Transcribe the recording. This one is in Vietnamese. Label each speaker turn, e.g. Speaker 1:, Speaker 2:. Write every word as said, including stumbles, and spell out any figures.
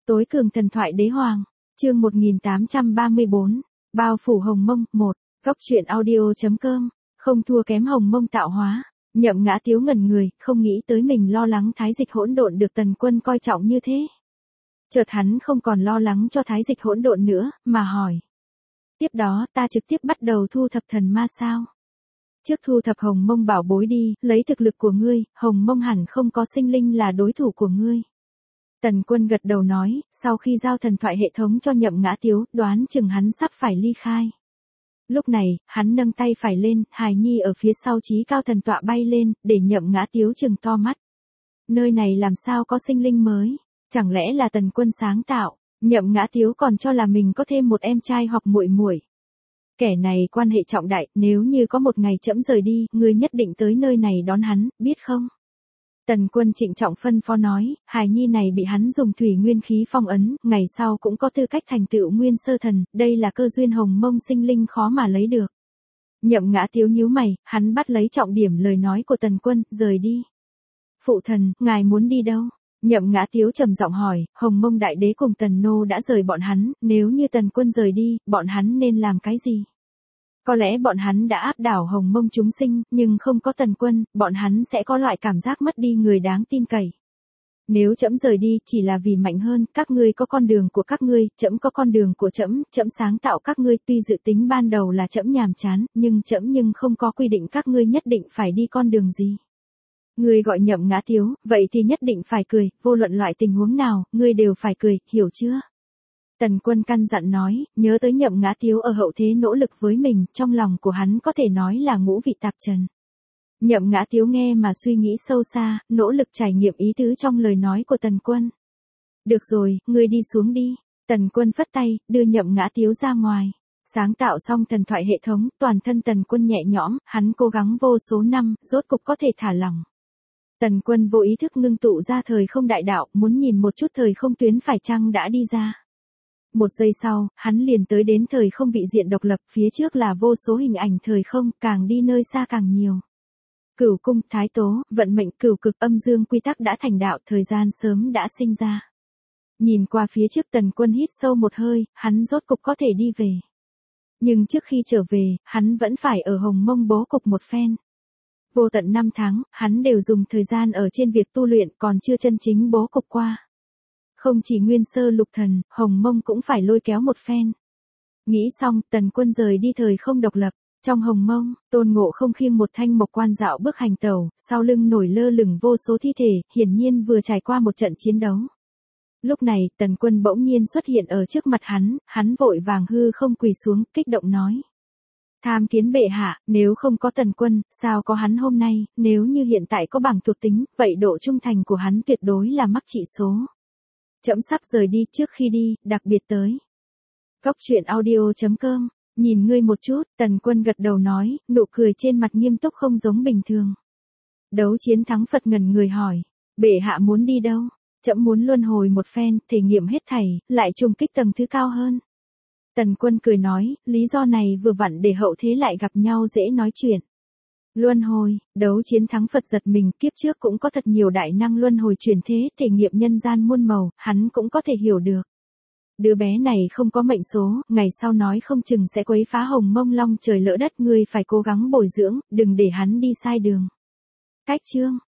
Speaker 1: Tối cường thần thoại đế hoàng, chương một nghìn tám trăm ba mươi bốn, bao phủ Hồng Mông, một, góc truyện audio.com, không thua kém Hồng Mông tạo hóa. Nhậm Ngã Tiếu ngẩn người, không nghĩ tới mình lo lắng Thái Dịch Hỗn Độn được Tần Quân coi trọng như thế. Chợt hắn không còn lo lắng cho Thái Dịch Hỗn Độn nữa, mà hỏi. Tiếp đó ta trực tiếp bắt đầu thu thập thần ma sao? Trước thu thập Hồng Mông bảo bối đi, lấy thực lực của ngươi, Hồng Mông hẳn không có sinh linh là đối thủ của ngươi. Tần Quân gật đầu nói, sau khi giao thần thoại hệ thống cho Nhậm Ngã Tiếu, đoán chừng hắn sắp phải ly khai. Lúc này, hắn nâng tay phải lên, hài nhi ở phía sau chí cao thần tọa bay lên, để Nhậm Ngã Tiếu trừng to mắt. Nơi này làm sao có sinh linh mới? Chẳng lẽ là Tần Quân sáng tạo? Nhậm Ngã Tiếu còn cho là mình có thêm một em trai hoặc muội muội. Kẻ này quan hệ trọng đại, nếu như có một ngày trẫm rời đi, ngươi nhất định tới nơi này đón hắn, biết không? Tần Quân trịnh trọng phân phó nói, hài nhi này bị hắn dùng thủy nguyên khí phong ấn, ngày sau cũng có tư cách thành tựu nguyên sơ thần, đây là cơ duyên Hồng Mông sinh linh khó mà lấy được. Nhậm Ngã Tiếu nhíu mày, hắn bắt lấy trọng điểm lời nói của Tần Quân, rời đi. Phụ thần, ngài muốn đi đâu? Nhậm Ngã Tiếu trầm giọng hỏi, Hồng Mông đại đế cùng Tần Nô đã rời bọn hắn, nếu như Tần Quân rời đi, bọn hắn nên làm cái gì? Có lẽ bọn hắn đã áp đảo Hồng Mông chúng sinh, nhưng không có Tần Quân, bọn hắn sẽ có loại cảm giác mất đi người đáng tin cậy. Nếu trẫm rời đi, chỉ là vì mạnh hơn, các ngươi có con đường của các ngươi, trẫm có con đường của trẫm, trẫm sáng tạo các ngươi, tuy dự tính ban đầu là trẫm nhàm chán, nhưng trẫm nhưng không có quy định các ngươi nhất định phải đi con đường gì. Ngươi gọi Nhậm Ngã Tiếu, vậy thì nhất định phải cười, vô luận loại tình huống nào, ngươi đều phải cười, hiểu chưa? Tần Quân căn dặn nói, nhớ tới Nhậm Ngã Tiếu ở hậu thế nỗ lực với mình, trong lòng của hắn có thể nói là ngũ vị tạp trần. Nhậm Ngã Tiếu nghe mà suy nghĩ sâu xa, nỗ lực trải nghiệm ý tứ trong lời nói của Tần Quân. Được rồi, ngươi đi xuống đi. Tần Quân phất tay, đưa Nhậm Ngã Tiếu ra ngoài. Sáng tạo xong thần thoại hệ thống, toàn thân Tần Quân nhẹ nhõm, hắn cố gắng vô số năm, rốt cục có thể thả lỏng. Tần Quân vô ý thức ngưng tụ ra thời không đại đạo, muốn nhìn một chút thời không tuyến phải chăng đã đi ra. Một giây sau, hắn liền tới đến thời không vị diện độc lập, phía trước là vô số hình ảnh thời không, càng đi nơi xa càng nhiều. Cửu cung, thái tố, vận mệnh, cửu cực, âm dương quy tắc đã thành đạo, thời gian sớm đã sinh ra. Nhìn qua phía trước Tần Quân hít sâu một hơi, hắn rốt cục có thể đi về. Nhưng trước khi trở về, hắn vẫn phải ở Hồng Mông bố cục một phen. Vô tận năm tháng, hắn đều dùng thời gian ở trên việc tu luyện, còn chưa chân chính bố cục qua. Không chỉ nguyên sơ lục thần, Hồng Mông cũng phải lôi kéo một phen. Nghĩ xong, Tần Quân rời đi thời không độc lập. Trong Hồng Mông, Tôn Ngộ Không khiêng một thanh mộc quan dạo bước hành tẩu, sau lưng nổi lơ lửng vô số thi thể, hiển nhiên vừa trải qua một trận chiến đấu. Lúc này, Tần Quân bỗng nhiên xuất hiện ở trước mặt hắn, hắn vội vàng hư không quỳ xuống, kích động nói. Tham kiến bệ hạ, nếu không có Tần Quân, sao có hắn hôm nay, nếu như hiện tại có bảng thuộc tính, vậy độ trung thành của hắn tuyệt đối là mắc trị số. Trẫm sắp rời đi, trước khi đi, đặc biệt tới. Góc truyện audio.com, nhìn ngươi một chút, Tần Quân gật đầu nói, nụ cười trên mặt nghiêm túc không giống bình thường. Đấu chiến thắng Phật ngẩn người hỏi, bệ hạ muốn đi đâu? Trẫm muốn luân hồi một phen, thể nghiệm hết thảy, lại trùng kích tầng thứ cao hơn. Tần Quân cười nói, lý do này vừa vặn để hậu thế lại gặp nhau dễ nói chuyện. Luân hồi, đấu chiến thắng Phật giật mình, kiếp trước cũng có thật nhiều đại năng luân hồi chuyển thế, thể nghiệm nhân gian muôn màu, hắn cũng có thể hiểu được. Đứa bé này không có mệnh số, ngày sau nói không chừng sẽ quấy phá Hồng Mông long trời lỡ đất, ngươi phải cố gắng bồi dưỡng, đừng để hắn đi sai đường. Cách chương